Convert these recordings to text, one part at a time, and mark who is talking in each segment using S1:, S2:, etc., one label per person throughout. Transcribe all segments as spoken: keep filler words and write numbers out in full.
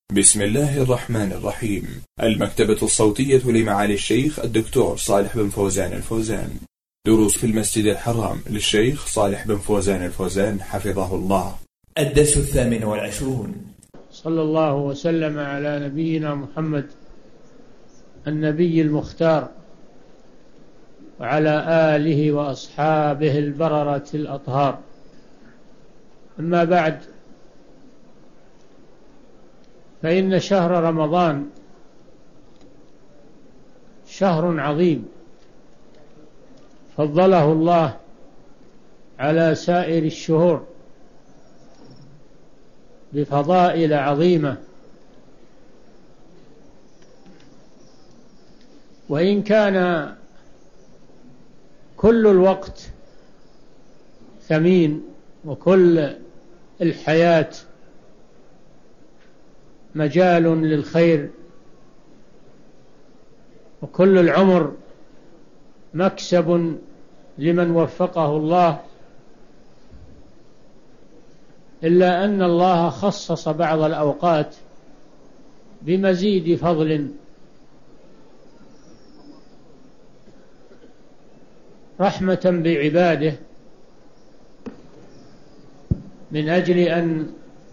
S1: بسم الله الرحمن الرحيم. المكتبة الصوتية لمعالي الشيخ الدكتور صالح بن فوزان الفوزان. دروس في المسجد الحرام للشيخ صالح بن فوزان الفوزان حفظه الله.
S2: الدرس الثامن والعشرون.
S3: صلى الله وسلم على نبينا محمد النبي المختار وعلى آله وأصحابه البررة الأطهار. أما بعد، فإن شهر رمضان شهر عظيم فضله الله على سائر الشهور بفضائل عظيمة، وإن كان كل الوقت ثمين وكل الحياة مجال للخير وكل العمر مكسب لمن وفقه الله، إلا أن الله خصص بعض الأوقات بمزيد فضل رحمة بعباده من أجل أن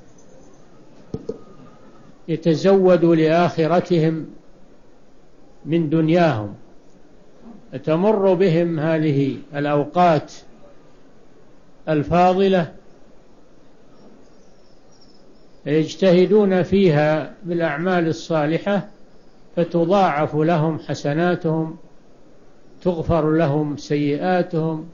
S3: يتزودوا لآخرتهم من دنياهم، فتمر بهم هذه الأوقات الفاضلة يجتهدون فيها بالأعمال الصالحة فتضاعف لهم حسناتهم، تغفر لهم سيئاتهم،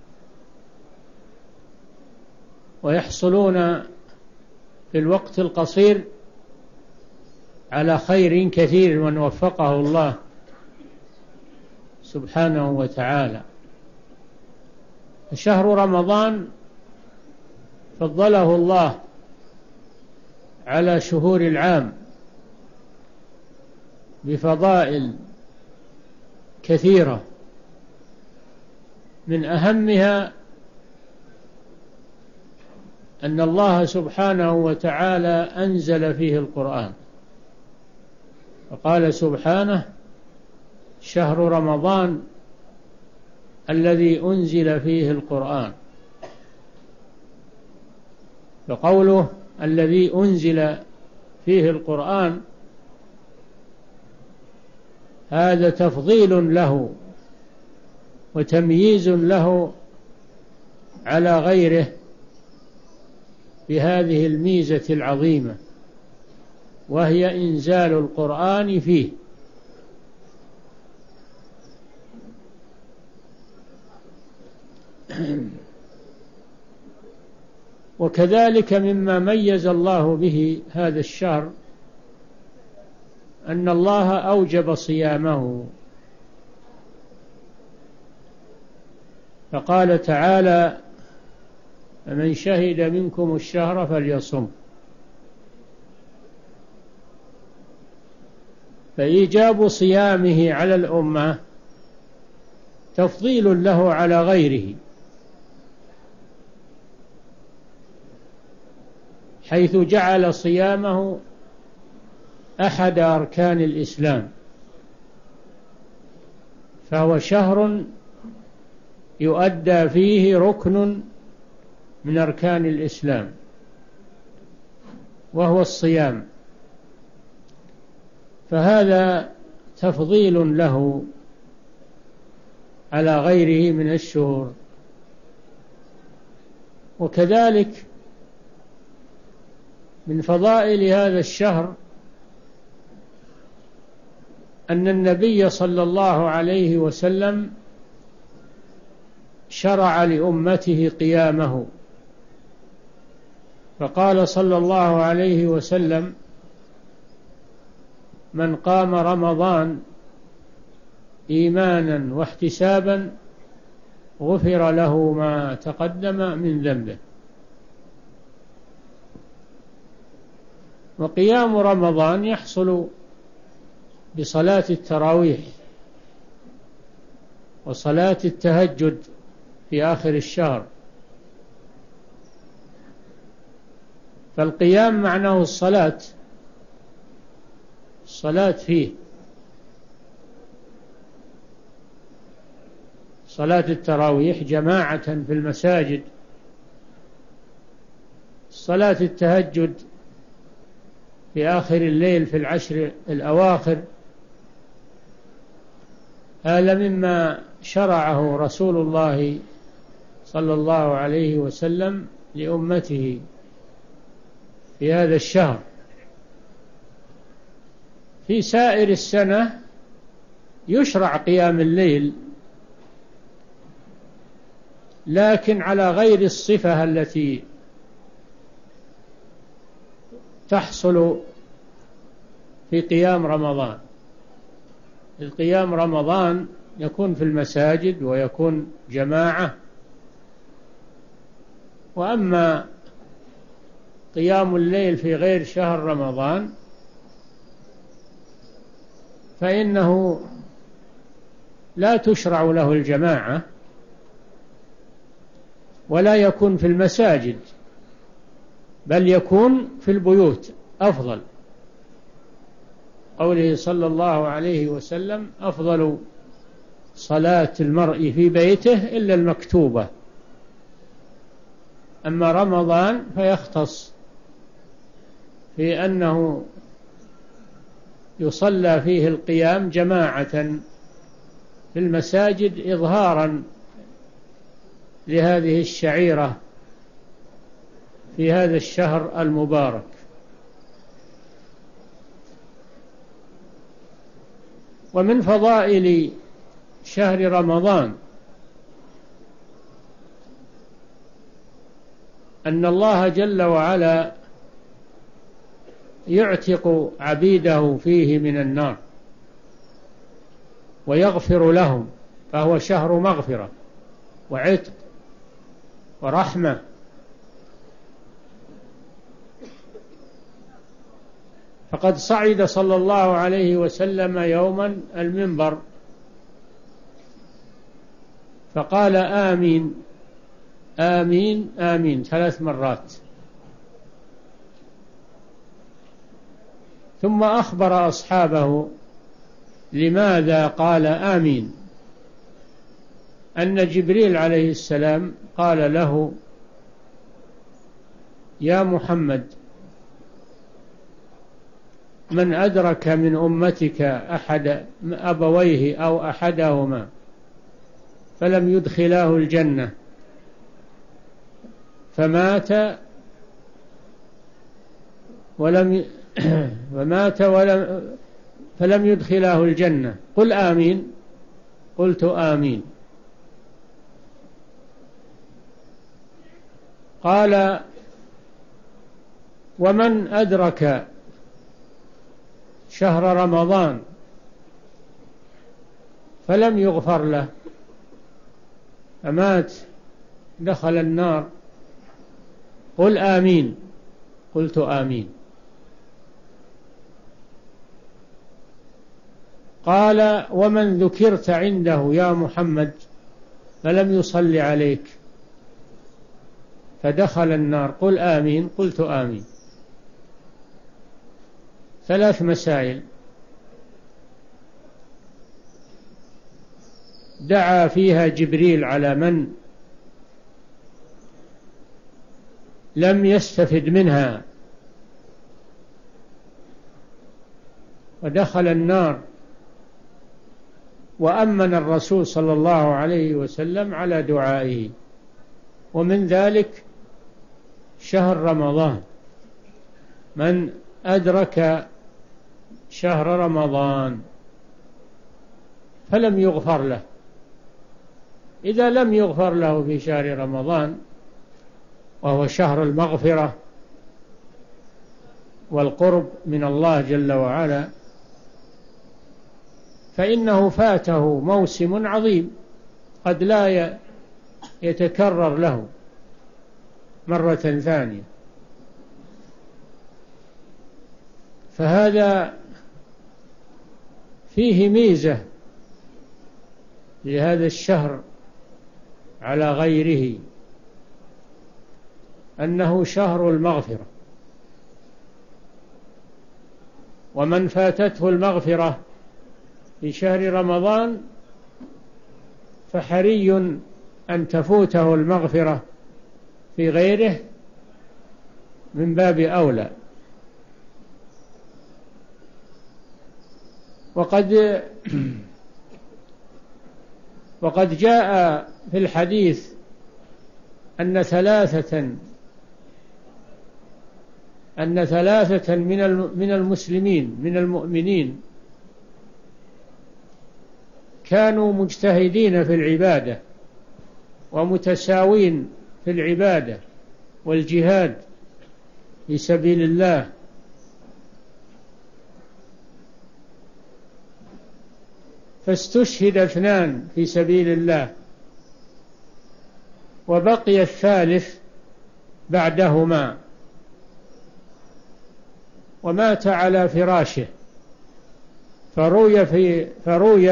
S3: ويحصلون في الوقت القصير على خير كثير من وفقه الله سبحانه وتعالى. شهر رمضان فضله الله على شهور العام بفضائل كثيرة، من أهمها أن الله سبحانه وتعالى أنزل فيه القرآن، فقال سبحانه: شهر رمضان الذي أنزل فيه القرآن. فقوله الذي أنزل فيه القرآن هذا تفضيل له وتمييز له على غيره بهذه الميزة العظيمة، وهي إنزال القرآن فيه. وكذلك مما ميز الله به هذا الشهر أن الله أوجب صيامه، فقال تعالى: فمن شهد منكم الشهر فليصم. فإيجاب صيامه على الأمة تفضيل له على غيره، حيث جعل صيامه أحد أركان الإسلام، فهو شهر يؤدى فيه ركن من أركان الإسلام وهو الصيام، فهذا تفضيل له على غيره من الشهور. وكذلك من فضائل هذا الشهر أن النبي صلى الله عليه وسلم شرع لأمته قيامه، فقال صلى الله عليه وسلم: من قام رمضان إيمانا واحتسابا غفر له ما تقدم من ذنبه. وقيام رمضان يحصل بصلاة التراويح وصلاة التهجد في آخر الشهر، فالقيام معناه الصلاة الصلاة فيه، صلاة التراويح جماعة في المساجد، صلاة التهجد في آخر الليل في العشر الأواخر، هذا مما شرعه رسول الله صلى الله عليه وسلم لأمته في هذا الشهر. في سائر السنة يشرع قيام الليل، لكن على غير الصفة التي تحصل في قيام رمضان. القيام رمضان يكون في المساجد ويكون جماعة، وأما قيام الليل في غير شهر رمضان فإنه لا تشرع له الجماعة ولا يكون في المساجد، بل يكون في البيوت أفضل. قوله صلى الله عليه وسلم: أفضل صلاة المرء في بيته إلا المكتوبة. أما رمضان فيختص في أنه يصلى فيه القيام جماعة في المساجد إظهارا لهذه الشعيرة في هذا الشهر المبارك. ومن فضائل شهر رمضان أن الله جل وعلا يعتق عبيده فيه من النار ويغفر لهم، فهو شهر مغفرة وعتق ورحمة. فقد صعد صلى الله عليه وسلم يوما المنبر فقال: آمين آمين آمين ثلاث مرات، ثم أخبر أصحابه لماذا قال آمين، أن جبريل عليه السلام قال له: يا محمد، من أدرك من أمتك أحد أبويه أو أحدهما فلم يدخلاه الجنة فمات ولم فمات ولم فلم يدخلاه الجنة قل آمين. قلت آمين. قال: ومن أدرك شهر رمضان فلم يغفر له فمات دخل النار قل آمين. قلت آمين. قال: ومن ذكرت عنده يا محمد فلم يصلي عليك فدخل النار قل آمين. قلت آمين. ثلاث مسائل دعا فيها جبريل على من لم يستفد منها ودخل النار، وأمن الرسول صلى الله عليه وسلم على دعائه. ومن ذلك شهر رمضان، من أدرك شهر رمضان فلم يغفر له، إذا لم يغفر له في شهر رمضان وهو شهر المغفرة والقرب من الله جل وعلا، فإنه فاته موسم عظيم قد لا يتكرر له مرة ثانية. فهذا فيه ميزة لهذا الشهر على غيره، أنه شهر المغفرة، ومن فاتته المغفرة في شهر رمضان فحري أن تفوته المغفرة في غيره من باب أولى. وقد وقد جاء في الحديث أن ثلاثة أن ثلاثة من المسلمين من المؤمنين كانوا مجتهدين في العبادة ومتساوين في العبادة والجهاد في سبيل الله، فاستشهد اثنان في سبيل الله وبقي الثالث بعدهما، ومات على فراشه، فروي في فروي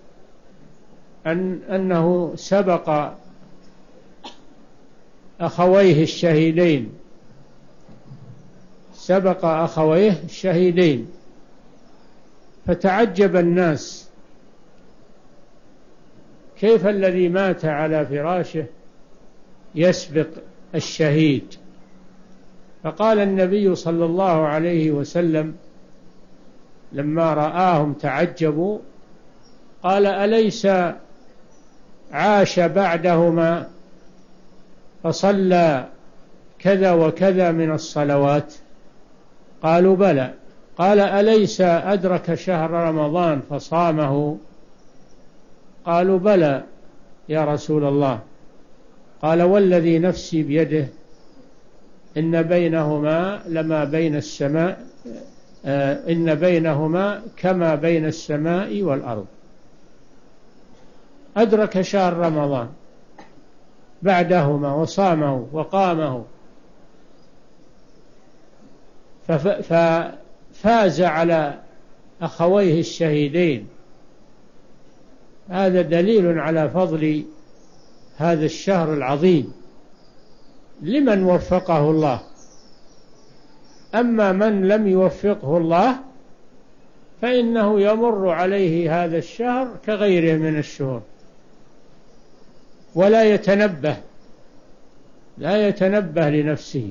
S3: أن أنه سبق أخويه الشهيدين سبق أخويه الشهيدين فتعجب الناس كيف الذي مات على فراشه يسبق الشهيد. فقال النبي صلى الله عليه وسلم لما رآهم تعجبوا قال: أليس عاش بعدهما فصلى كذا وكذا من الصلوات؟ قالوا: بلى. قال: أليس أدرك شهر رمضان فصامه؟ قالوا: بلى يا رسول الله. قال: والذي نفسي بيده إن بينهما لما بين السماء آه إن بينهما كما بين السماء والأرض. أدرك شهر رمضان بعدهما وصامه وقامه، ففاز على أخويه الشهيدين. هذا دليل على فضل هذا الشهر العظيم لمن وفقه الله. أما من لم يوفقه الله فإنه يمر عليه هذا الشهر كغيره من الشهور ولا يتنبه لا يتنبه لنفسه،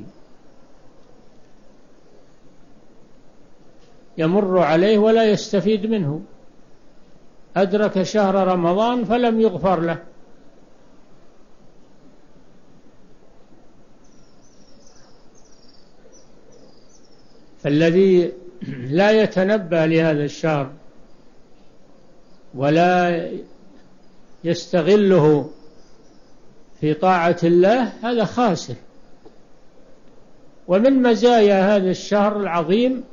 S3: يمر عليه ولا يستفيد منه. أدرك شهر رمضان فلم يغفر له. فالذي لا يتنبه لهذا الشهر ولا يستغله في طاعة الله هذا خاسر. ومن مزايا هذا الشهر العظيم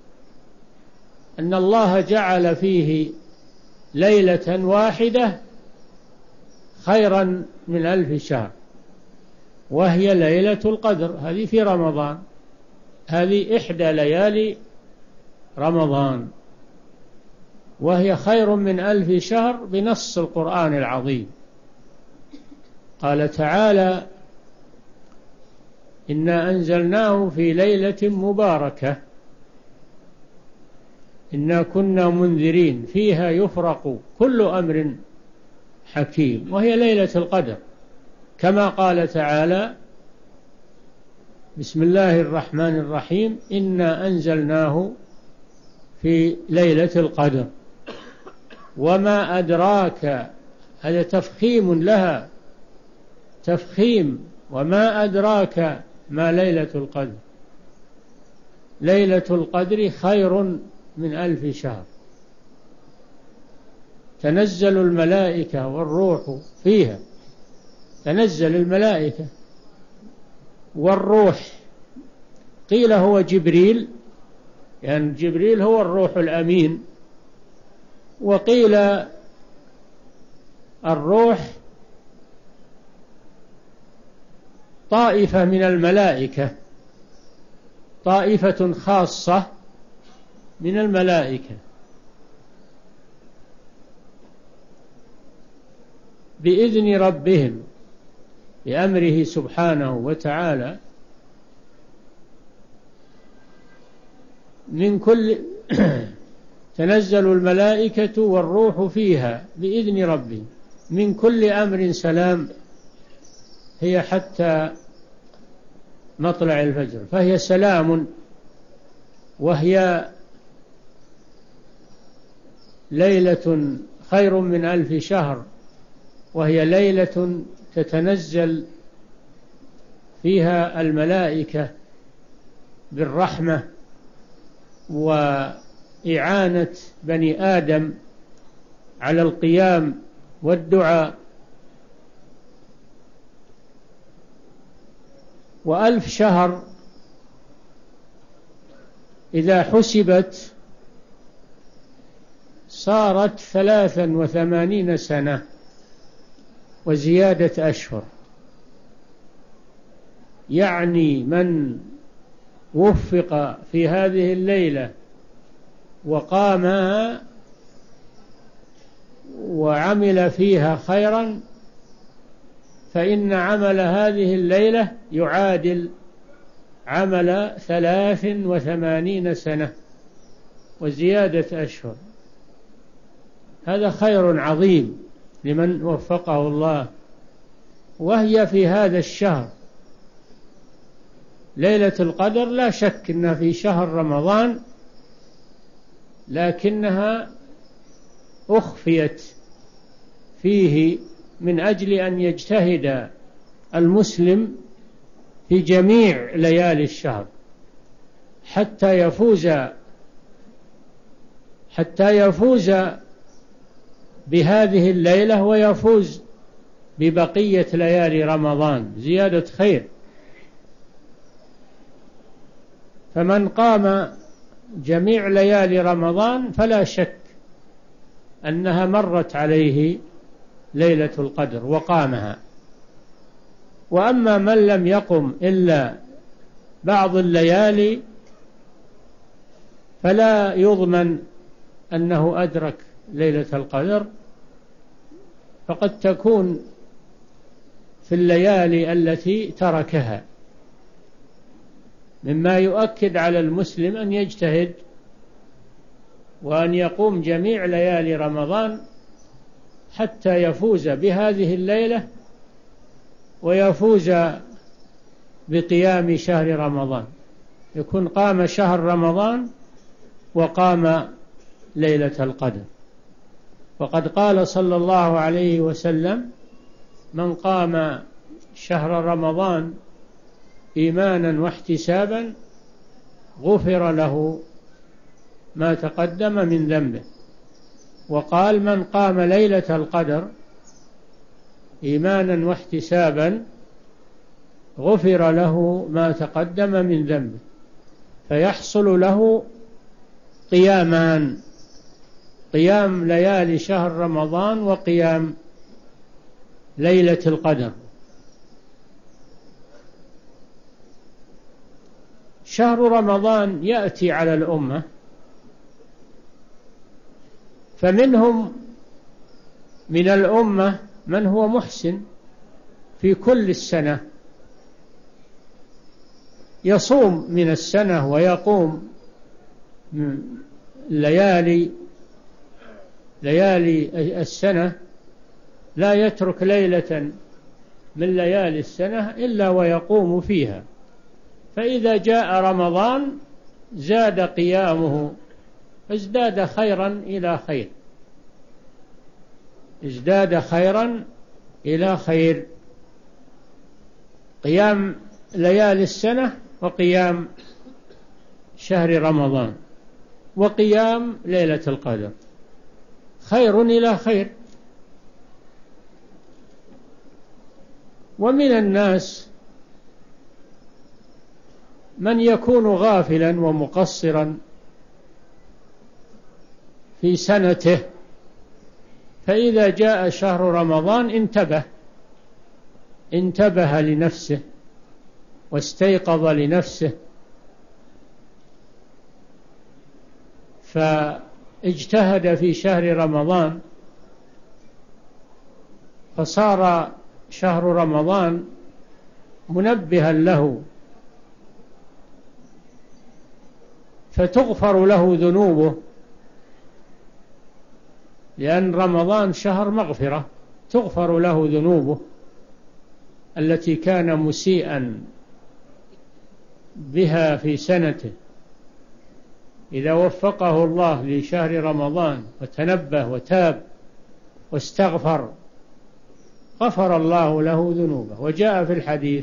S3: أن الله جعل فيه ليلة واحدة خيرا من ألف شهر، وهي ليلة القدر. هذه في رمضان، هذه إحدى ليالي رمضان، وهي خير من ألف شهر بنص القرآن العظيم. قال تعالى: إنا أنزلناه في ليلة مباركة إنا كنا منذرين فيها يفرق كل أمر حكيم، وهي ليلة القدر. كما قال تعالى: بسم الله الرحمن الرحيم إنا أنزلناه في ليلة القدر وما أدراك. هذا تفخيم لها، تفخيم. وما أدراك ما ليلة القدر. ليلة القدر خير من ألف شهر. تنزل الملائكة والروح فيها، تنزل الملائكة والروح. قيل هو جبريل، يعني جبريل هو الروح الأمين، وقيل الروح طائفة من الملائكة، طائفة خاصة من الملائكة بإذن ربهم بأمره سبحانه وتعالى من كل تنزل الملائكة والروح فيها بإذن ربهم من كل أمر سلام، هي حتى مطلع الفجر، فهي سلام، وهي ليلة خير من ألف شهر، وهي ليلة تتنزل فيها الملائكة بالرحمة وإعانة بني آدم على القيام والدعاء. وألف شهر إذا حسبت صارت ثلاثا وثمانين سنة وزيادة أشهر، يعني من وفق في هذه الليلة وقامها وعمل فيها خيرا فإن عمل هذه الليلة يعادل عمل ثلاث وثمانين سنة وزيادة أشهر. هذا خير عظيم لمن وفقه الله. وهي في هذا الشهر ليلة القدر، لا شك أنها في شهر رمضان، لكنها أخفيت فيه من أجل أن يجتهد المسلم في جميع ليالي الشهر حتى يفوز حتى يفوز بهذه الليلة ويفوز ببقية ليالي رمضان زيادة خير. فمن قام جميع ليالي رمضان فلا شك أنها مرت عليه ليلة القدر وقامها. وأما من لم يقم إلا بعض الليالي فلا يضمن أنه أدرك ليلة القدر، فقد تكون في الليالي التي تركها، مما يؤكد على المسلم أن يجتهد وأن يقوم جميع ليالي رمضان حتى يفوز بهذه الليلة ويفوز بقيام شهر رمضان، يكون قام شهر رمضان وقام ليلة القدر. وقد قال صلى الله عليه وسلم: من قام شهر رمضان إيمانا واحتسابا غفر له ما تقدم من ذنبه. وقال: من قام ليلة القدر إيمانا واحتسابا غفر له ما تقدم من ذنبه. فيحصل له قيامان: قيام ليالي شهر رمضان وقيام ليلة القدر. شهر رمضان يأتي على الأمة، فمنهم من الأمة من هو محسن في كل السنة، يصوم من السنة ويقوم ليالي ليالي السنة، لا يترك ليلة من ليالي السنة إلا ويقوم فيها. فإذا جاء رمضان زاد قيامه، ازداد خيرا إلى خير، ازداد خيرا إلى خير. قيام ليالي السنة وقيام شهر رمضان وقيام ليلة القدر خير إلى خير. ومن الناس من يكون غافلا ومقصرا في سنته، فإذا جاء شهر رمضان انتبه انتبه لنفسه واستيقظ لنفسه، فاجتهد في شهر رمضان، فصار شهر رمضان منبها له، فتغفر له ذنوبه، لأن رمضان شهر مغفرة، تغفر له ذنوبه التي كان مسيئا بها في سنته. إذا وفقه الله لشهر رمضان وتنبه وتاب واستغفر غفر الله له ذنوبه. وجاء في الحديث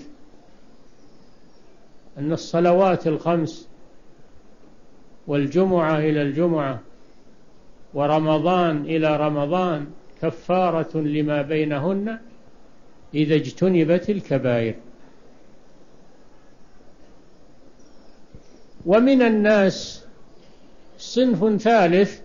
S3: أن الصلوات الخمس والجمعة إلى الجمعة ورمضان إلى رمضان كفارة لما بينهن إذا اجتنبت الكبائر. ومن الناس صنف ثالث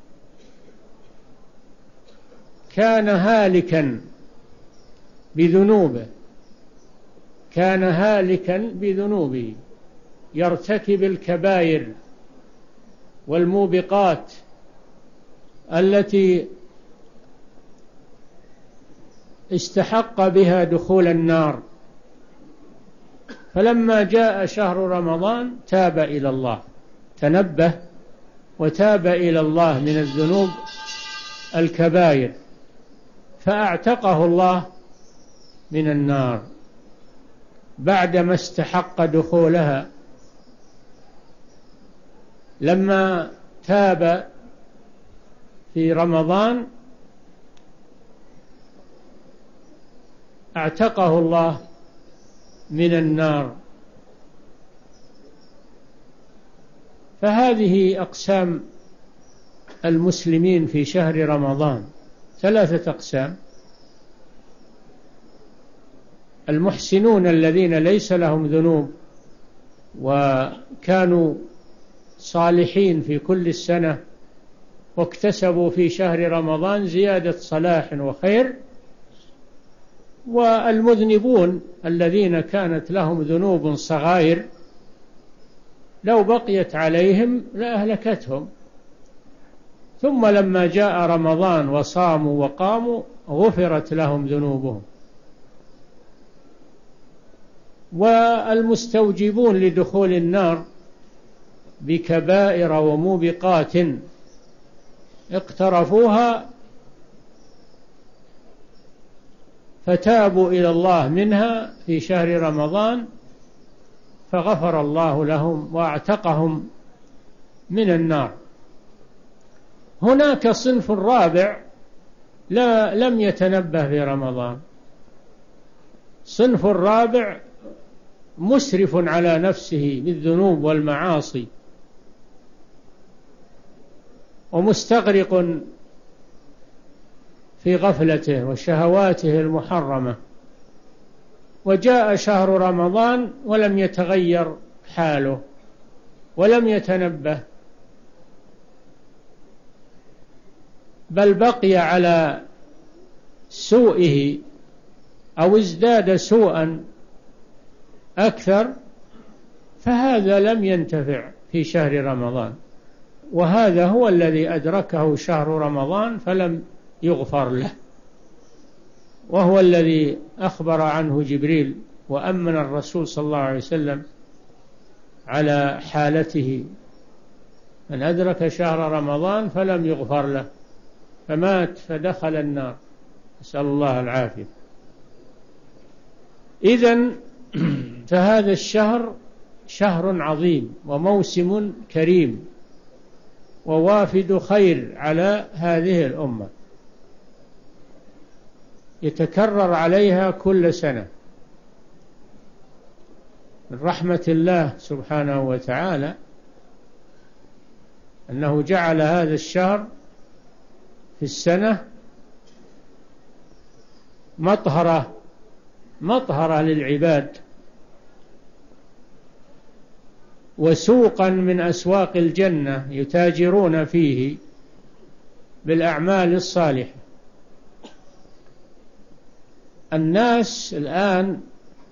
S3: كان هالكا بذنوبه كان هالكا بذنوبه يرتكب الكبائر والموبقات التي استحق بها دخول النار، فلما جاء شهر رمضان تاب إلى الله، تنبه وتاب إلى الله من الذنوب الكبائر، فأعتقه الله من النار بعدما استحق دخولها. لما تاب في رمضان اعتقه الله من النار. فهذه أقسام المسلمين في شهر رمضان، ثلاثة أقسام: المحسنون الذين ليس لهم ذنوب وكانوا صالحين في كل السنة واكتسبوا في شهر رمضان زيادة صلاح وخير، والمذنبون الذين كانت لهم ذنوب صغائر لو بقيت عليهم لأهلكتهم، ثم لما جاء رمضان وصاموا وقاموا غفرت لهم ذنوبهم. والمستوجبون لدخول النار بكبائر وموبقات اقترفوها فتابوا إلى الله منها في شهر رمضان فغفر الله لهم واعتقهم من النار. هناك صنف رابع لا لم يتنبه في رمضان، صنف رابع مسرف على نفسه بالذنوب والمعاصي ومستغرق في غفلته وشهواته المحرمة، وجاء شهر رمضان ولم يتغير حاله ولم يتنبه، بل بقي على سوءه أو ازداد سوءا أكثر، فهذا لم ينتفع في شهر رمضان. وهذا هو الذي أدركه شهر رمضان فلم يغفر له، وهو الذي أخبر عنه جبريل وأمن الرسول صلى الله عليه وسلم على حالته: من أدرك شهر رمضان فلم يغفر له فمات فدخل النار، نسأل الله العافية. إذن فهذا الشهر شهر عظيم وموسم كريم ووافد خير على هذه الأمة، يتكرر عليها كل سنة. من رحمة الله سبحانه وتعالى أنه جعل هذا الشهر في السنة مطهرة مطهرة للعباد وسوقا من أسواق الجنة يتاجرون فيه بالأعمال الصالحة. الناس الآن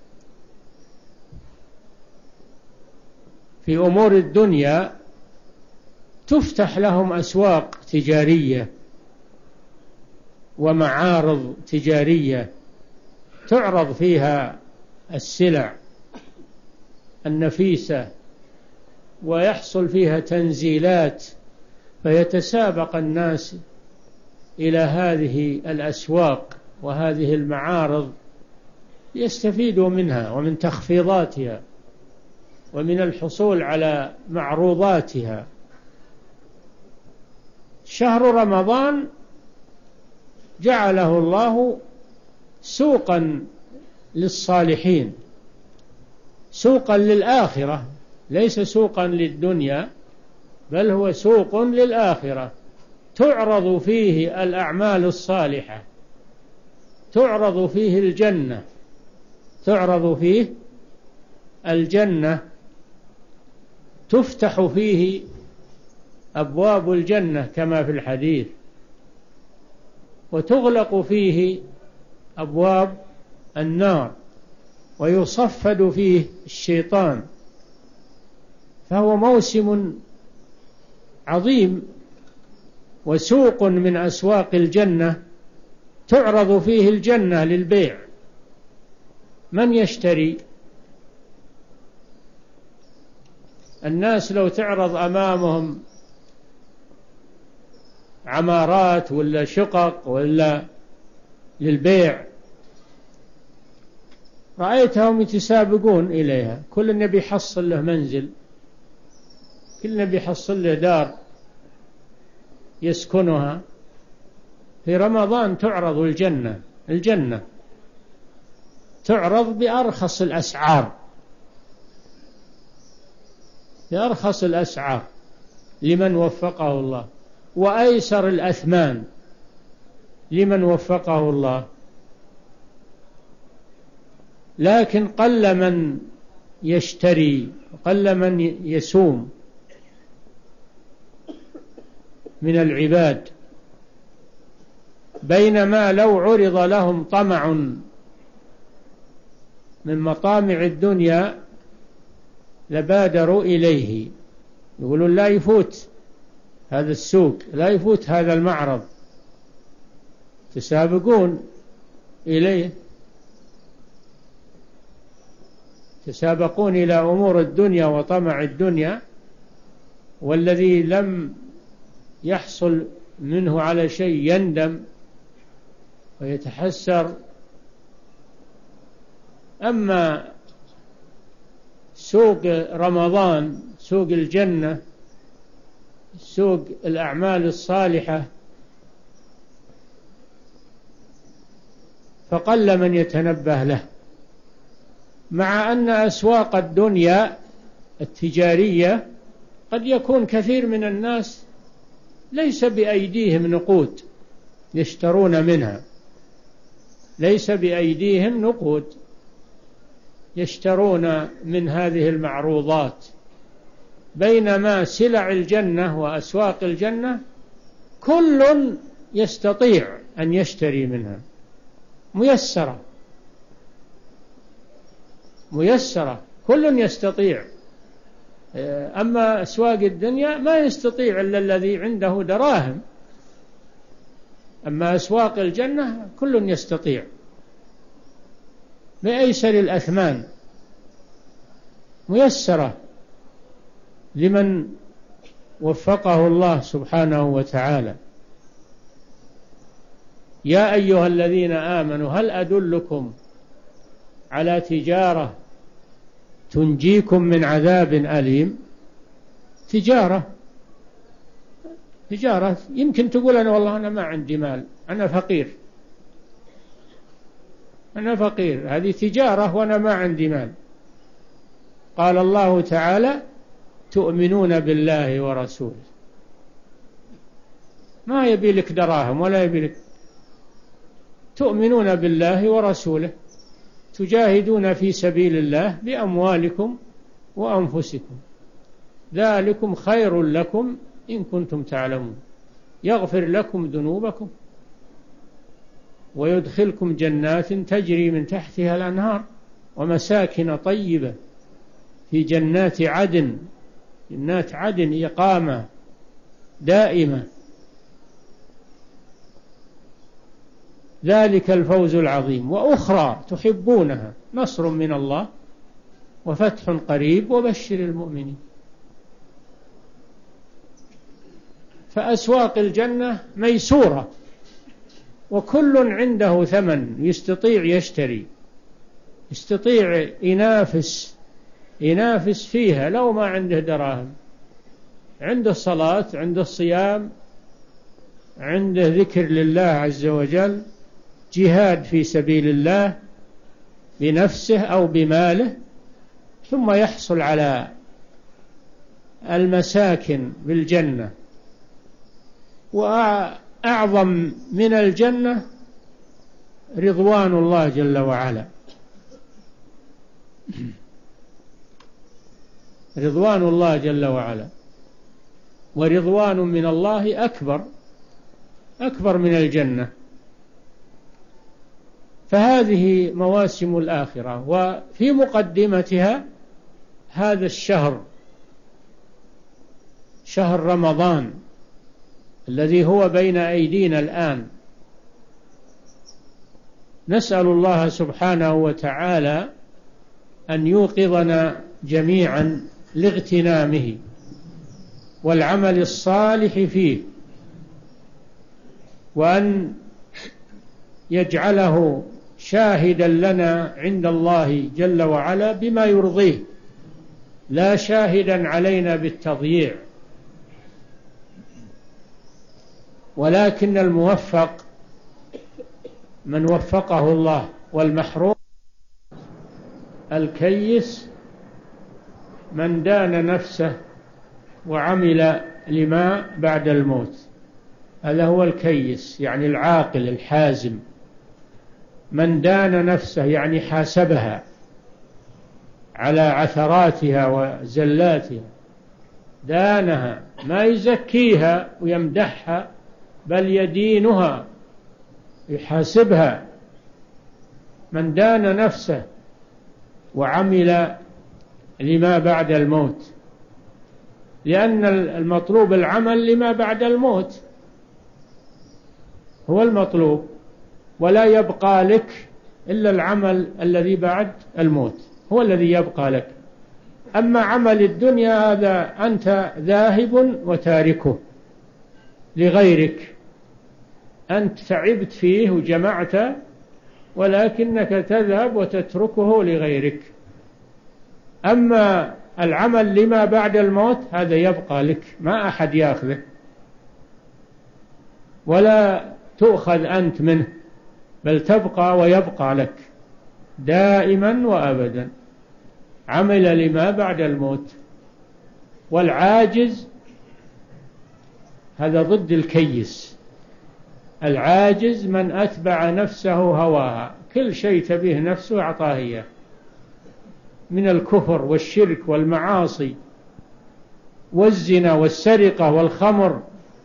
S3: في أمور الدنيا تفتح لهم أسواق تجارية ومعارض تجارية تعرض فيها السلع النفيسة ويحصل فيها تنزيلات، فيتسابق الناس إلى هذه الأسواق وهذه المعارض يستفيدوا منها ومن تخفيضاتها ومن الحصول على معروضاتها. شهر رمضان جعله الله سوقا للصالحين، سوقا للآخرة، ليس سوقا للدنيا، بل هو سوق للآخرة، تعرض فيه الأعمال الصالحة، تعرض فيه الجنة، تعرض فيه الجنة، تفتح فيه أبواب الجنة كما في الحديث، وتغلق فيه أبواب النار، ويصفد فيه الشيطان. فهو موسم عظيم وسوق من أسواق الجنة، تعرض فيه الجنة للبيع. من يشتري؟ الناس لو تعرض أمامهم عمارات ولا شقق ولا للبيع رأيتهم يتسابقون إليها، كل نبي يحصل له منزل، كل نبي يحصل له دار يسكنها. في رمضان تعرض الجنة، الجنة تعرض بأرخص الأسعار، بأرخص الأسعار لمن وفقه الله، وأيسر الأثمان لمن وفقه الله. لكن قل من يشتري، قل من يسوم من العباد، بينما لو عرض لهم طمع من مطامع الدنيا لبادروا إليه، يقولون لا يفوت هذا السوق، لا يفوت هذا المعرض، تسابقون إليه، تسابقون إلى أمور الدنيا وطمع الدنيا. والذي لم يحصل منه على شيء يندم ويتحسر. أما سوق رمضان، سوق الجنة، سوق الأعمال الصالحة، فقل من يتنبه له، مع أن أسواق الدنيا التجارية قد يكون كثير من الناس ليس بأيديهم نقود يشترون منها، ليس بأيديهم نقود يشترون من هذه المعروضات، بينما سلع الجنة وأسواق الجنة كل يستطيع أن يشتري منها، ميسرة ميسرة، كل يستطيع. أما أسواق الدنيا ما يستطيع إلا الذي عنده دراهم، أما أسواق الجنة كل يستطيع بأيسر الأثمان، ميسرة لمن وفقه الله سبحانه وتعالى. يا أيها الذين آمنوا هل أدلكم على تجارة تنجيكم من عذاب أليم؟ تجارة تجارة يمكن تقول أنا والله أنا ما عندي مال، أنا فقير، أنا فقير، هذه تجارة وأنا ما عندي مال. قال الله تعالى تؤمنون بالله ورسوله، ما يبي لك دراهم ولا يبي لك، تؤمنون بالله ورسوله، تجاهدون في سبيل الله بأموالكم وأنفسكم، ذلكم خير لكم إن كنتم تعلمون، يغفر لكم ذنوبكم ويدخلكم جنات تجري من تحتها الأنهار ومساكن طيبة في جنات عدن، جنات عدن إقامة دائمة، ذلك الفوز العظيم. وأخرى تحبونها، نصر من الله وفتح قريب وبشر المؤمنين. فأسواق الجنة ميسورة، وكل عنده ثمن يستطيع يشتري، يستطيع ينافس ينافس فيها لو ما عنده دراهم، عنده الصلاة، عنده الصيام، عنده ذكر لله عز وجل، جهاد في سبيل الله بنفسه أو بماله، ثم يحصل على المساكن بالجنة. وأعظم من الجنة رضوان الله جل وعلا، رضوان الله جل وعلا، ورضوان من الله أكبر أكبر من الجنة. فهذه مواسم الآخرة، وفي مقدمتها هذا الشهر، شهر رمضان الذي هو بين أيدينا الآن. نسأل الله سبحانه وتعالى أن يوقظنا جميعا لاغتنامه والعمل الصالح فيه، وأن يجعله شاهدا لنا عند الله جل وعلا بما يرضيه، لا شاهدا علينا بالتضييع. ولكن الموفق من وفقه الله، والمحروم الكيس من دان نفسه وعمل لما بعد الموت. هذا هو الكيس، يعني العاقل الحازم. من دان نفسه يعني حاسبها على عثراتها وزلاتها، دانها، ما يزكيها ويمدحها، بل يدينها، يحاسبها. من دان نفسه وعمل لما بعد الموت، لأن المطلوب العمل لما بعد الموت هو المطلوب، ولا يبقى لك إلا العمل الذي بعد الموت هو الذي يبقى لك. أما عمل الدنيا هذا أنت ذاهب وتاركه لغيرك، أنت تعبت فيه وجمعت، ولكنك تذهب وتتركه لغيرك. أما العمل لما بعد الموت هذا يبقى لك، ما أحد يأخذه ولا تؤخذ أنت منه، بل تبقى ويبقى لك دائما وأبدا. عمل لما بعد الموت. والعاجز هذا ضد الكيس. العاجز من أتبع نفسه هواها، كل شيء تبيه نفسه أعطاه إياه من الكفر والشرك والمعاصي والزنا والسرقة والخمر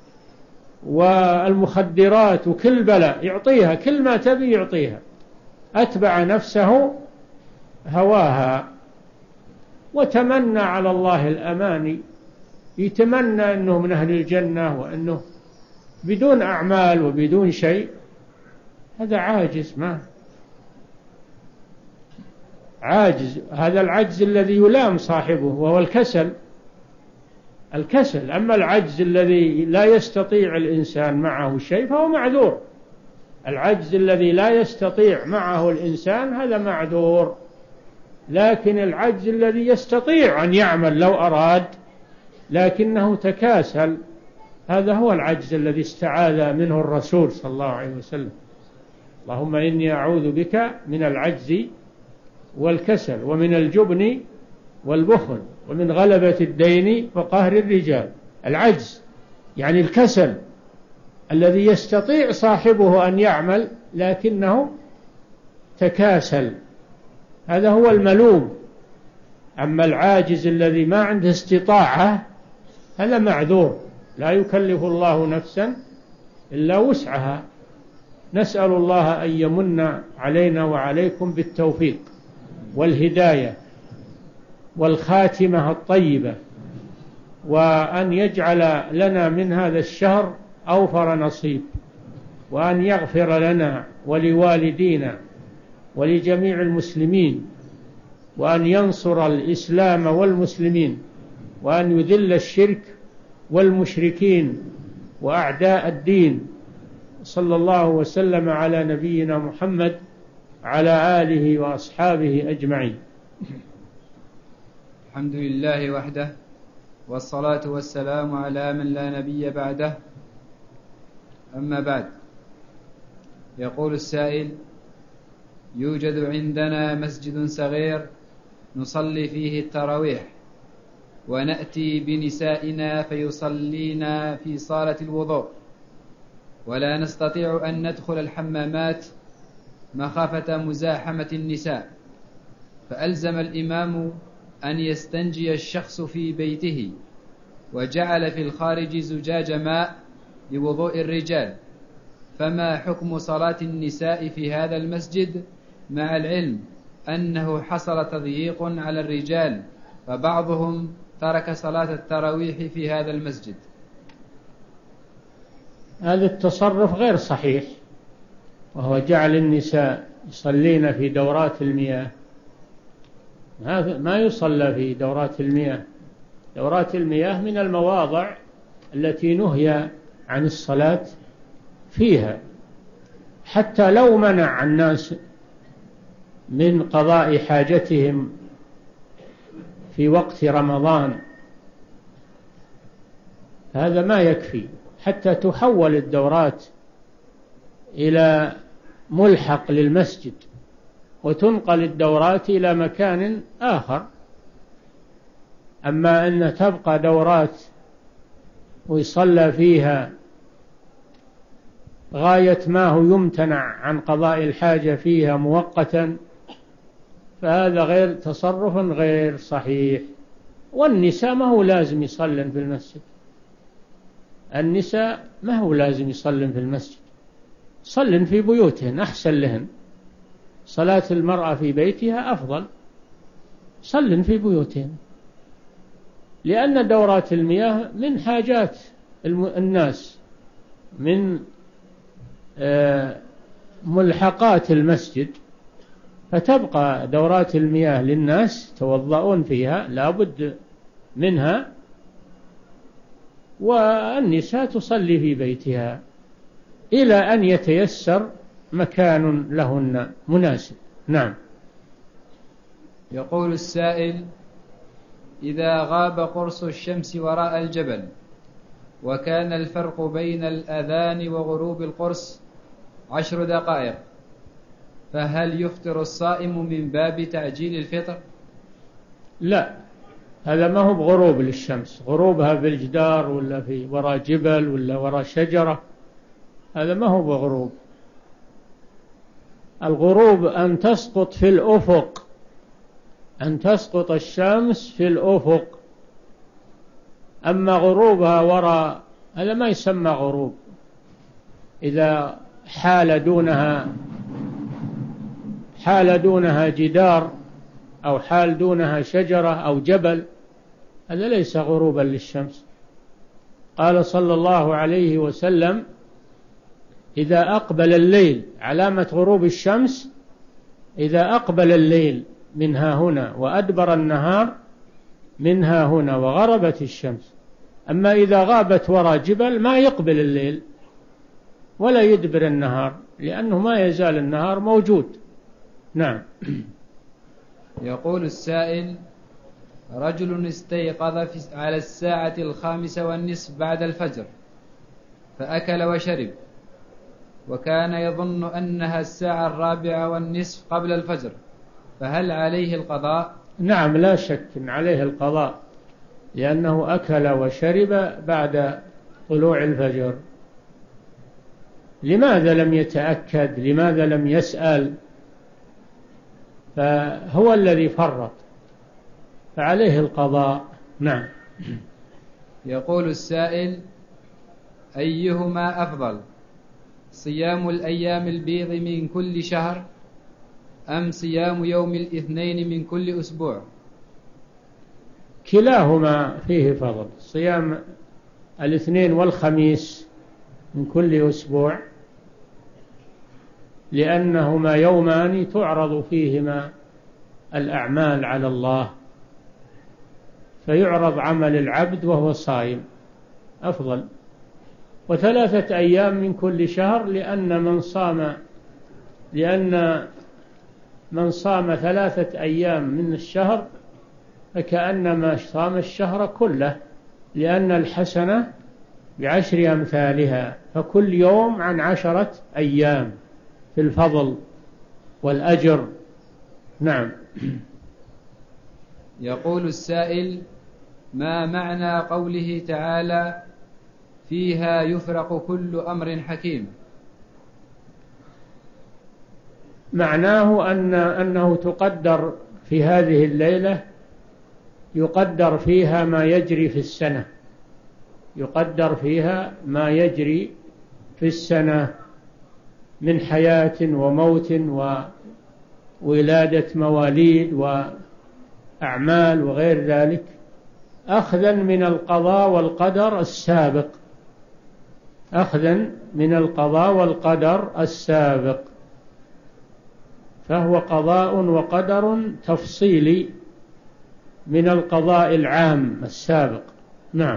S3: والمخدرات وكل بلاء يعطيها، كل ما تبي يعطيها. أتبع نفسه هواها وتمنى على الله الأماني، يتمنى أنه من أهل الجنة وأنه بدون أعمال وبدون شيء. هذا عاجز، ما عاجز. هذا العجز الذي يلام صاحبه وهو الكسل الكسل. أما العجز الذي لا يستطيع الإنسان معه شيء فهو معذور. العجز الذي لا يستطيع معه الإنسان هذا معذور. لكن العجز الذي يستطيع أن يعمل لو أراد لكنه تكاسل، هذا هو العجز الذي استعاذ منه الرسول صلى الله عليه وسلم. اللهم إني أعوذ بك من العجز والكسل ومن الجبن والبخل ومن غلبة الدين وقهر الرجال. العجز يعني الكسل الذي يستطيع صاحبه أن يعمل لكنه تكاسل، هذا هو الملوم. أما العاجز الذي ما عنده استطاعة هذا معذور، لا يكلف الله نفسا إلا وسعها. نسأل الله أن يمن علينا وعليكم بالتوفيق والهداية والخاتمة الطيبة، وأن يجعل لنا من هذا الشهر أوفر نصيب، وأن يغفر لنا ولوالدينا ولجميع المسلمين، وأن ينصر الإسلام والمسلمين، وأن يذل الشرك والمشركين وأعداء الدين. صلى الله وسلم على نبينا محمد على آله وأصحابه أجمعين.
S4: الحمد لله وحده، والصلاة والسلام على من لا نبي بعده. أما بعد، يقول السائل: يوجد عندنا مسجد صغير نصلي فيه التراويح، ونأتي بنسائنا فيصلين في صالة الوضوء، ولا نستطيع أن ندخل الحمامات مخافة مزاحمة النساء، فألزم الإمام أن يستنجي الشخص في بيته، وجعل في الخارج زجاج ماء لوضوء الرجال، فما حكم صلاة النساء في هذا المسجد، مع العلم أنه حصل تضييق على الرجال، فبعضهم ترك صلاة التراويح في هذا المسجد؟
S3: هذا التصرف غير صحيح، وهو جعل النساء يصلين في دورات المياه. هذا ما يصلى في دورات المياه. دورات المياه من المواضع التي نهي عن الصلاة فيها، حتى لو منع الناس من قضاء حاجتهم في وقت رمضان، هذا ما يكفي، حتى تحول الدورات إلى ملحق للمسجد، وتنقل الدورات إلى مكان آخر. أما أن تبقى دورات ويصلى فيها غاية ما هو يمتنع عن قضاء الحاجة فيها مؤقتا، فهذا غير تصرف غير صحيح. والنساء ما هو لازم يصلن في المسجد، النساء ما هو لازم يصلن في المسجد، صلن في بيوتهن أحسن لهن. صلاة المرأة في بيتها أفضل، صلن في بيوتهن، لأن دورات المياه من حاجات الناس، من ملحقات المسجد، فتبقى دورات المياه للناس توضؤون فيها، لا بد منها، والنساء تصلي في بيتها إلى أن يتيسر مكان لهن مناسب. نعم.
S4: يقول السائل: إذا غاب قرص الشمس وراء الجبل، وكان الفرق بين الأذان وغروب القرص عشر دقائق، فهل يفطر الصائم من باب تعجيل الفطر؟
S3: لا، هذا ما هو بغروب للشمس، غروبها في الجدار ولا في وراء جبل ولا وراء شجرة، هذا ما هو بغروب. الغروب أن تسقط في الأفق، أن تسقط الشمس في الأفق. أما غروبها وراء، هذا ما يسمى غروب. إذا حال دونها حال دونها جدار، أو حال دونها شجرة أو جبل، هذا ليس غروبا للشمس. قال صلى الله عليه وسلم: إذا أقبل الليل، علامة غروب الشمس إذا أقبل الليل منها هنا، وأدبر النهار منها هنا، وغربت الشمس. أما إذا غابت وراء جبل ما يقبل الليل ولا يدبر النهار، لأنه ما يزال النهار موجود. نعم.
S4: يقول السائل: رجل استيقظ على الساعة الخامسة والنصف بعد الفجر، فأكل وشرب، وكان يظن أنها الساعة الرابعة والنصف قبل الفجر، فهل عليه القضاء؟
S3: نعم، لا شك عليه القضاء، لأنه أكل وشرب بعد طلوع الفجر. لماذا لم يتأكد؟ لماذا لم يسأل؟ فهو الذي فرط، فعليه القضاء. نعم.
S4: يقول السائل: أيهما أفضل، صيام الأيام البيض من كل شهر، أم صيام يوم الاثنين من كل أسبوع؟
S3: كلاهما فيه فضل، صيام الاثنين والخميس من كل أسبوع، لأنهما يومان تعرض فيهما الأعمال على الله، فيعرض عمل العبد وهو صائم، أفضل. وثلاثة أيام من كل شهر، لأن من صام لأن من صام ثلاثة أيام من الشهر فكأنما صام الشهر كله، لأن الحسنة بعشر أمثالها، فكل يوم عن عشرة أيام في الفضل والأجر. نعم.
S4: يقول السائل: ما معنى قوله تعالى: فيها يفرق كل أمر حكيم؟
S3: معناه أن أنه تقدر في هذه الليلة، يقدر فيها ما يجري في السنة، يقدر فيها ما يجري في السنة من حياة وموت وولادة مواليد وأعمال وغير ذلك، أخذا من القضاء والقدر السابق، أخذا من القضاء والقدر السابق، فهو قضاء وقدر تفصيلي من القضاء العام السابق. نعم.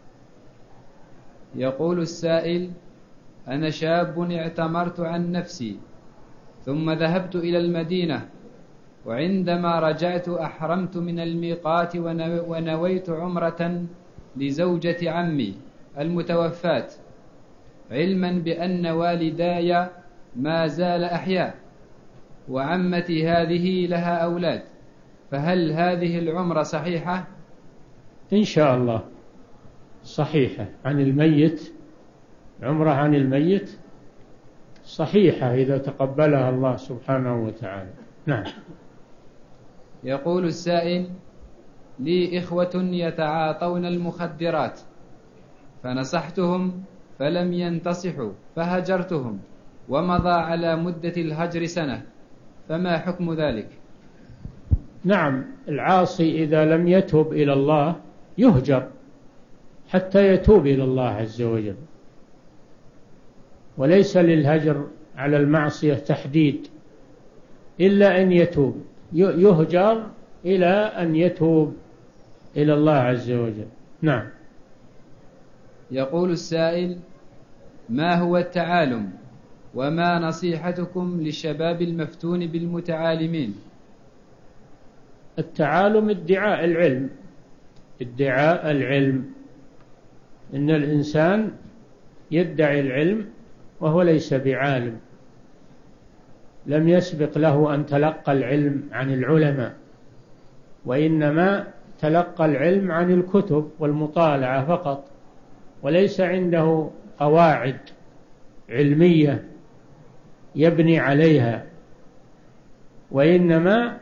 S4: يقول السائل: أنا شاب اعتمرت عن نفسي ثم ذهبت إلى المدينة، وعندما رجعت أحرمت من الميقات ونويت عمرة لزوجة عمي المتوفاة، علما بأن والداي ما زال أحياء، وعمتي هذه لها أولاد، فهل هذه العمرة صحيحة؟
S3: إن شاء الله صحيحة عن الميت، عمرة عن الميت صحيحة إذا تقبلها الله سبحانه وتعالى. نعم.
S4: يقول السائل: لي إخوة يتعاطون المخدرات، فنصحتهم فلم ينتصحوا فهجرتهم، ومضى على مدة الهجر سنة، فما حكم ذلك؟
S3: نعم، العاصي إذا لم يتوب إلى الله يهجر حتى يتوب إلى الله عز وجل، وليس للهجر على المعصية تحديد إلا أن يتوب، يهجر إلى أن يتوب إلى الله عز وجل. نعم.
S4: يقول السائل: ما هو التعالم، وما نصيحتكم للشباب المفتون بالمتعالمين؟
S3: التعالم ادعاء العلم، ادعاء العلم، إن الإنسان يدعي العلم وهو ليس بعالم، لم يسبق له أن تلقى العلم عن العلماء، وإنما تلقى العلم عن الكتب والمطالعة فقط، وليس عنده قواعد علمية يبني عليها، وإنما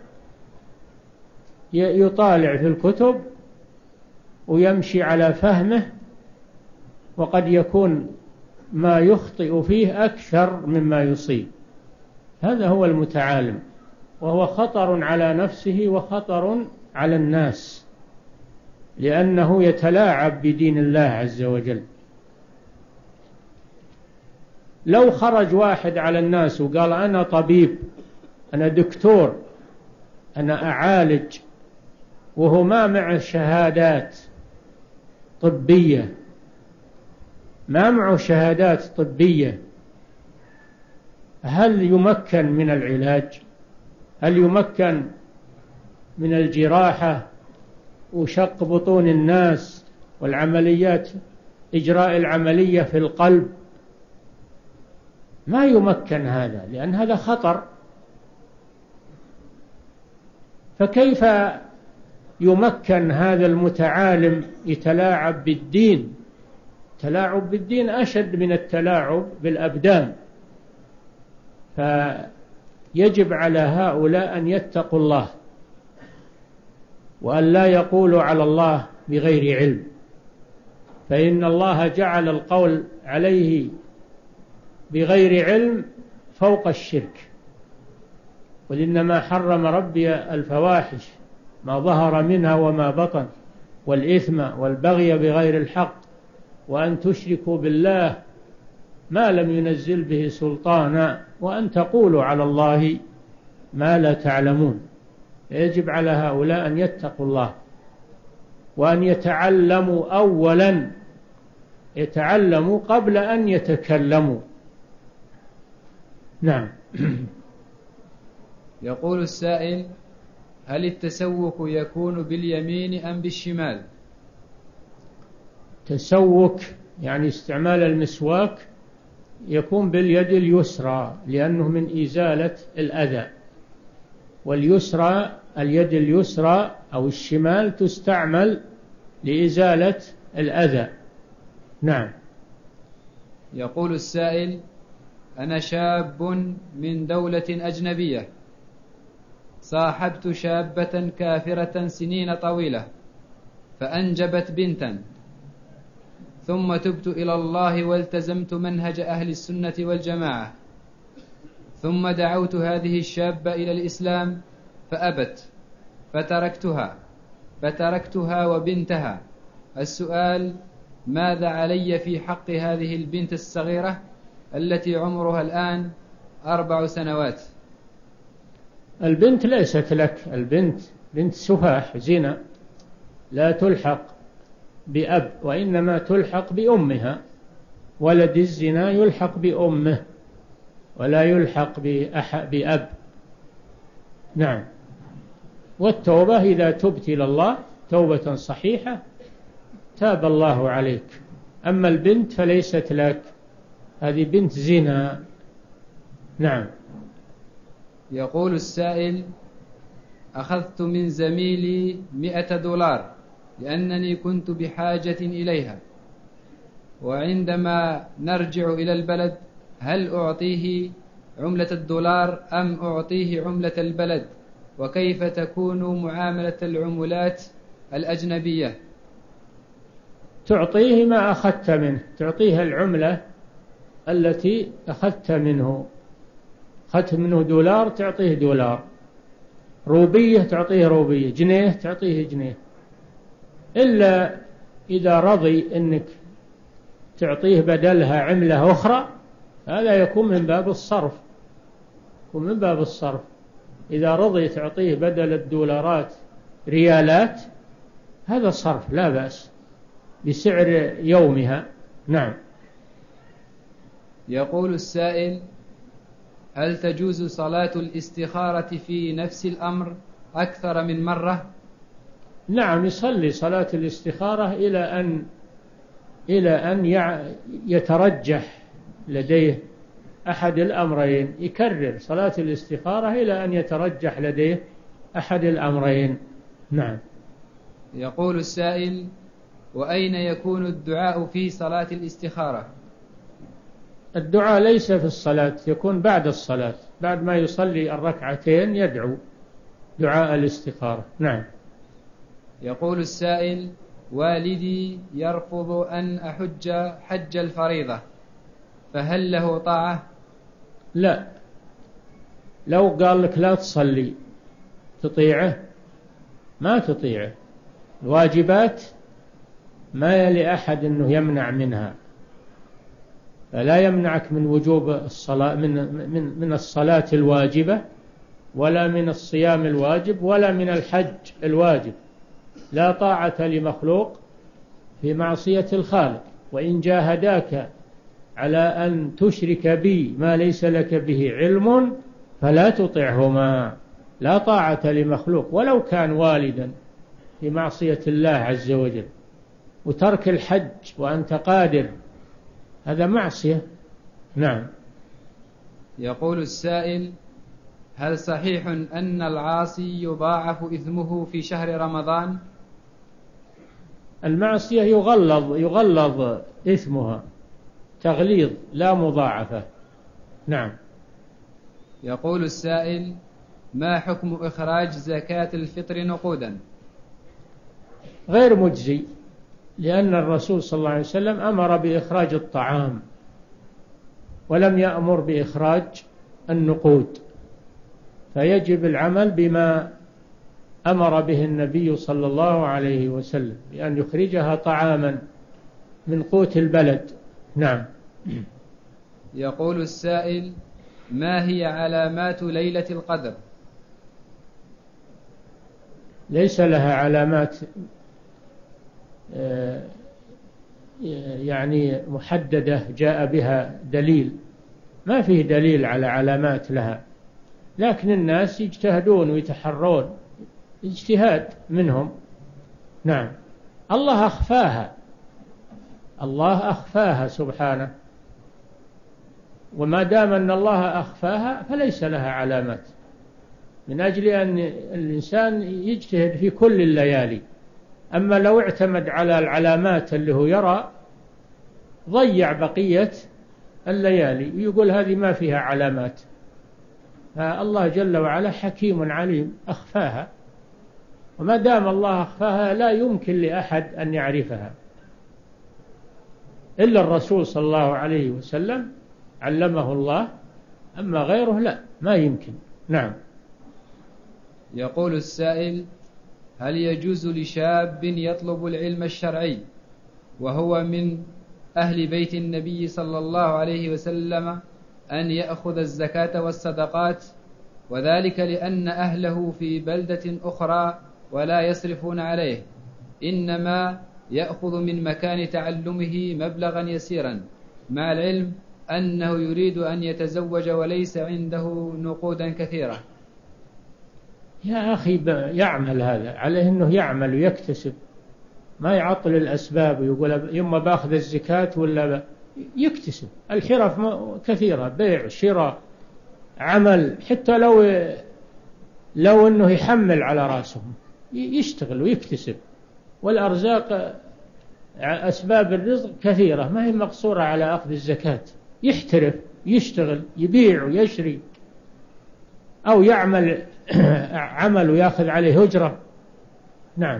S3: يطالع في الكتب ويمشي على فهمه، وقد يكون ما يخطئ فيه أكثر مما يصيب. هذا هو المتعالم، وهو خطر على نفسه وخطر على الناس، لأنه يتلاعب بدين الله عز وجل. لو خرج واحد على الناس وقال أنا طبيب، أنا دكتور، أنا أعالج، وهو ما معه شهادات طبية، ما معه شهادات طبية، هل يمكن من العلاج؟ هل يمكن من الجراحة وشق بطون الناس والعمليات، إجراء العملية في القلب؟ ما يمكن هذا، لأن هذا خطر. فكيف يمكن هذا المتعالم يتلاعب بالدين؟ التلاعب بالدين أشد من التلاعب بالأبدان، فيجب على هؤلاء أن يتقوا الله، وأن لا يقولوا على الله بغير علم، فإن الله جعل القول عليه بغير علم فوق الشرك. قل إنما حرم ربي الفواحش ما ظهر منها وما بطن، والإثم والبغي بغير الحق، وأن تشركوا بالله ما لم ينزل به سلطانا، وأن تقولوا على الله ما لا تعلمون. يجب على هؤلاء أن يتقوا الله، وأن يتعلموا أولا يتعلموا قبل أن يتكلموا. نعم.
S4: يقول السائل: هل التسوك يكون باليمين أم بالشمال؟
S3: تسوك يعني استعمال المسواك يكون باليد اليسرى، لأنه من إزالة الأذى، واليسرى اليد اليسرى أو الشمال تستعمل لإزالة الأذى. نعم.
S4: يقول السائل: أنا شاب من دولة أجنبية، صاحبت شابة كافرة سنين طويلة فأنجبت بنتا، ثم تبت إلى الله والتزمت منهج أهل السنة والجماعة، ثم دعوت هذه الشابة إلى الإسلام فأبت فتركتها فتركتها وبنتها. السؤال: ماذا علي في حق هذه البنت الصغيرة التي عمرها الآن أربع سنوات؟
S3: البنت ليست لك، البنت بنت سفاح زنا، لا تلحق بأب، وإنما تلحق بأمها. ولد الزنا يلحق بأمه ولا يلحق بأب. نعم. والتوبة إذا تبت إلى الله توبة صحيحة تاب الله عليك. أما البنت فليست لك، هذه بنت زنا. نعم.
S4: يقول السائل: أخذت من زميلي مئة دولار لأنني كنت بحاجة إليها، وعندما نرجع إلى البلد هل أعطيه عملة الدولار أم أعطيه عملة البلد؟ وكيف تكون معاملة العملات الأجنبية؟
S3: تعطيه ما أخذت منه، تعطيه العملة التي أخذت منه. أخذت منه دولار تعطيه دولار، روبية تعطيه روبية، جنيه تعطيه جنيه، إلا إذا رضي أنك تعطيه بدلها عملة أخرى هذا يكون من باب الصرف، يكون من باب الصرف. إذا رضي تعطيه بدل الدولارات ريالات هذا صرف لا بأس بسعر يومها. نعم.
S4: يقول السائل: هل تجوز صلاة الاستخارة في نفس الأمر أكثر من مرة؟
S3: نعم، يصلي صلاة الاستخارة إلى أن إلى أن يترجح لديه أحد الأمرين، يكرر صلاة الاستخارة إلى أن يترجح لديه أحد الأمرين. نعم.
S4: يقول السائل: وأين يكون الدعاء في صلاة الاستخارة؟
S3: الدعاء ليس في الصلاة، يكون بعد الصلاة، بعد ما يصلي الركعتين يدعو دعاء الاستخارة. نعم.
S4: يقول السائل: والدي يرفض أن أحج حج الفريضة، فهل له طاعة؟
S3: لا، لو قال لك لا تصلي تطيعه؟ ما تطيعه. الواجبات ما يلي أحد أنه يمنع منها، فلا يمنعك من وجوب الصلاة، من من من الصلاة الواجبة، ولا من الصيام الواجب، ولا من الحج الواجب. لا طاعة لمخلوق في معصية الخالق. وإن جاهداك على أن تشرك بي ما ليس لك به علم فلا تطعهما. لا طاعة لمخلوق ولو كان والدا في معصية الله عز وجل. وترك الحج وأنت قادر هذا معصية. نعم.
S4: يقول السائل: هل صحيح أن العاصي يضاعف إثمه في شهر رمضان؟
S3: المعصية يغلظ يغلظ إثمها تغليظ لا مضاعفة. نعم.
S4: يقول السائل: ما حكم إخراج زكاة الفطر نقودا؟
S3: غير مجزي، لأن الرسول صلى الله عليه وسلم أمر بإخراج الطعام ولم يأمر بإخراج النقود، فيجب العمل بما أمر به النبي صلى الله عليه وسلم بأن يخرجها طعاما من قوت البلد. نعم.
S4: يقول السائل: ما هي علامات ليلة القدر؟
S3: ليس لها علامات يعني محددة جاء بها دليل، ما فيه دليل على علامات لها، لكن الناس يجتهدون ويتحرون، اجتهاد منهم. نعم. الله أخفاها، الله أخفاها سبحانه، وما دام أن الله أخفاها فليس لها علامات، من أجل أن الإنسان يجتهد في كل الليالي. أما لو اعتمد على العلامات اللي هو يرى ضيع بقية الليالي ويقول هذه ما فيها علامات. فالله جل وعلا حكيم عليم أخفاها، وما دام الله أخفاها لا يمكن لأحد أن يعرفها إلا الرسول صلى الله عليه وسلم علمه الله، أما غيره لا، ما يمكن. نعم.
S4: يقول السائل: هل يجوز لشاب يطلب العلم الشرعي وهو من أهل بيت النبي صلى الله عليه وسلم أن يأخذ الزكاة والصدقات، وذلك لأن أهله في بلدة أخرى ولا يصرفون عليه، إنما يأخذ من مكان تعلمه مبلغا يسيرا، مع العلم أنه يريد أن يتزوج وليس عنده نقودا كثيرة؟
S3: يا أخي يعمل هذا، عليه أنه يعمل ويكتسب، ما يعطل الأسباب ويقول يما باخذ الزكاة ولا يكتسب. الحرف كثيرة، بيع شراء عمل، حتى لو لو أنه يحمل على رأسهم يشتغل ويكتسب. والأرزاق أسباب الرزق كثيرة، ما هي مقصورة على أخذ الزكاة. يحترف، يشتغل، يبيع ويشري، أو يعمل عمل ويأخذ عليه أجرة. نعم.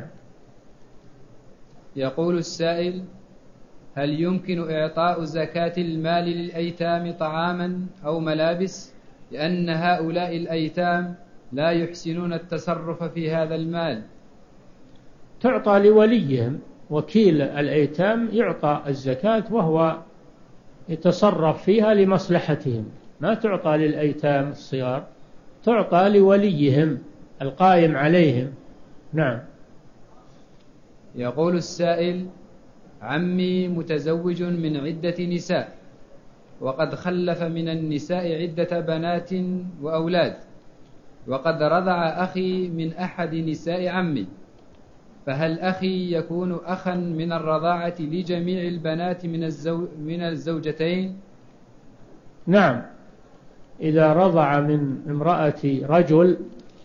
S4: يقول السائل: هل يمكن إعطاء زكاة المال للأيتام طعاما أو ملابس، لأن هؤلاء الأيتام لا يحسنون التصرف في هذا المال؟
S3: تعطى لوليهم، وكيل الأيتام يعطى الزكاة وهو يتصرف فيها لمصلحتهم، ما تعطى للأيتام الصغار، تعطى لوليهم القائم عليهم. نعم.
S4: يقول السائل: عمي متزوج من عدة نساء، وقد خلف من النساء عدة بنات وأولاد، وقد رضع أخي من أحد نساء عمي، فهل أخي يكون أخا من الرضاعة لجميع البنات من, الزو من الزوجتين؟
S3: نعم، إذا رضع من امرأة رجل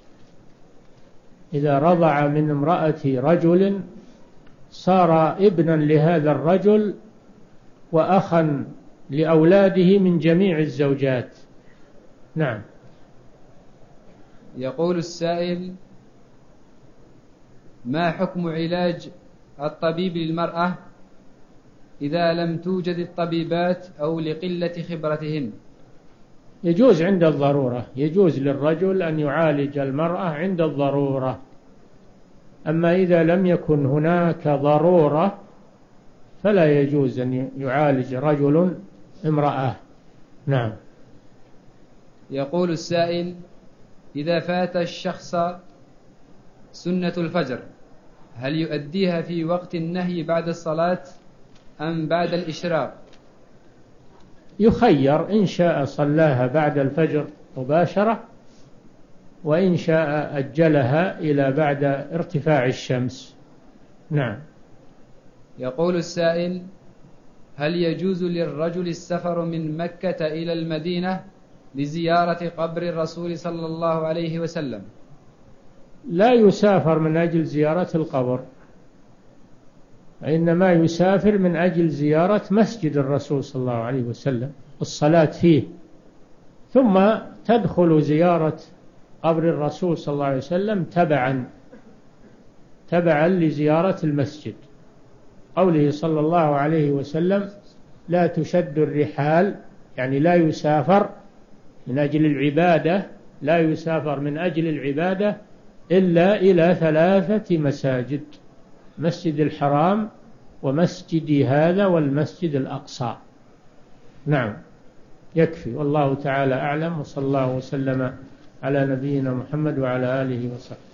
S3: إذا رضع من امرأة رجل صار ابنا لهذا الرجل وأخا لأولاده من جميع الزوجات. نعم.
S4: يقول السائل: ما حكم علاج الطبيب للمرأة إذا لم توجد الطبيبات أو لقلة خبرتهن؟
S3: يجوز عند الضرورة، يجوز للرجل أن يعالج المرأة عند الضرورة، أما إذا لم يكن هناك ضرورة فلا يجوز أن يعالج رجل امرأة. نعم.
S4: يقول السائل: إذا فات الشخص سنة الفجر هل يؤديها في وقت النهي بعد الصلاة أم بعد الإشراق؟
S3: يخير، إن شاء صلاها بعد الفجر مباشرة، وإن شاء أجلها إلى بعد ارتفاع الشمس. نعم.
S4: يقول السائل: هل يجوز للرجل السفر من مكة إلى المدينة لزيارة قبر الرسول صلى الله عليه وسلم؟
S3: لا يسافر من أجل زيارة القبر، إنما يسافر من أجل زيارة مسجد الرسول صلى الله عليه وسلم، الصلاة فيه، ثم تدخل زيارة قبر الرسول صلى الله عليه وسلم تبعا تبعا لزيارة المسجد. قوله صلى الله عليه وسلم: لا تشد الرحال، يعني لا يسافر من أجل العبادة، لا يسافر من أجل العبادة إلا إلى ثلاثة مساجد: مسجد الحرام ومسجد هذا والمسجد الأقصى. نعم. يكفي، والله تعالى أعلم، وصلى الله وسلم على نبينا محمد وعلى آله وصحبه.